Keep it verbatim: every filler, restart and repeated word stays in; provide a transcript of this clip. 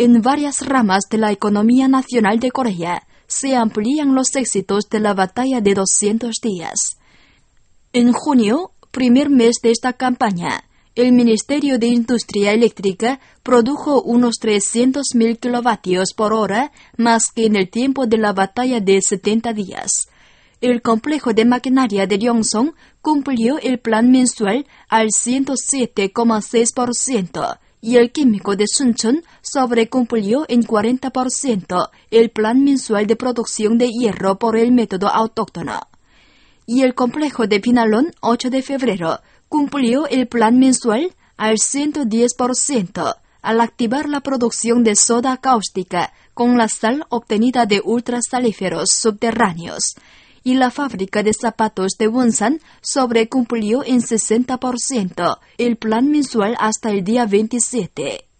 En varias ramas de la economía nacional de Corea se amplían los éxitos de la batalla de doscientos días. En junio, primer mes de esta campaña, el Ministerio de Industria Eléctrica produjo unos trescientos mil kilovatios por hora más que en el tiempo de la batalla de setenta días. El complejo de maquinaria de Ryongson cumplió el plan mensual al ciento siete coma seis por ciento y el químico de Suncheon sobrecumplió en cuarenta por ciento el plan mensual de producción de hierro por el método autóctono. Y el complejo de Pinalón, ocho de febrero, cumplió el plan mensual al ciento diez por ciento al activar la producción de soda cáustica con la sal obtenida de ultrasalíferos subterráneos. Y la fábrica de zapatos de Wonsan sobrecumplió en sesenta por ciento el plan mensual hasta el día veintisiete.